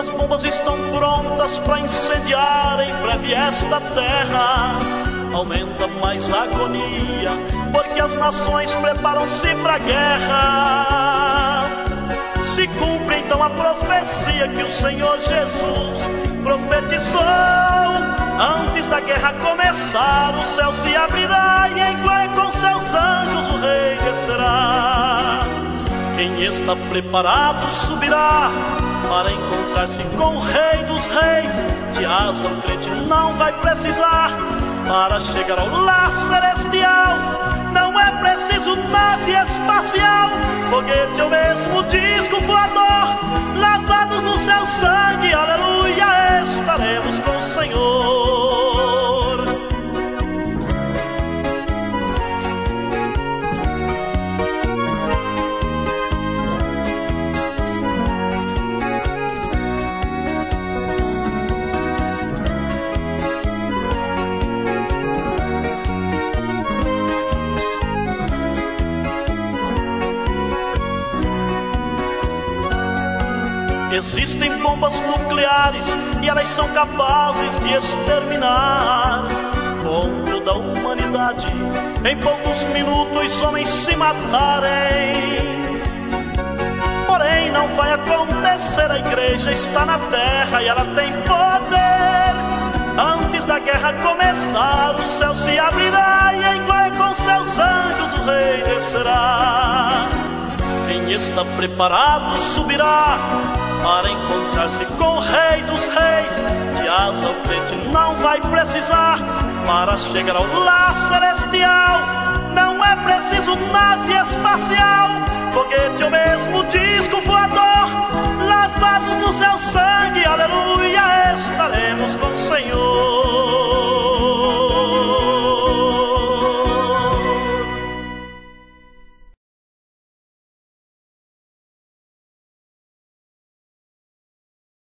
Suas bombas estão prontas para incendiar em breve esta terra. Aumenta mais a agonia, porque as nações preparam-se para a guerra. Se cumpre então a profecia que o Senhor Jesus profetizou. Antes da guerra começar, o céu se abrirá e em glória com seus anjos o rei descerá. Quem está preparado subirá para encontrar-se com o Rei dos Reis. De asa o crente não vai precisar para chegar ao lar celestial. Não é preciso nave espacial, foguete ou mesmo disco voador. Lavados no seu sangue, aleluia, estaremos com o Senhor. Existem bombas nucleares e elas são capazes de exterminar com toda a humanidade. Em poucos minutos homens se matarem. Porém não vai acontecer, a igreja está na terra e ela tem poder. Antes da guerra começar, o céu se abrirá e em glória com seus anjos o rei descerá. Quem está preparado subirá para encontrar-se com o Rei dos Reis. De asa o crente não vai precisar para chegar ao lar celestial. Não é preciso nave espacial,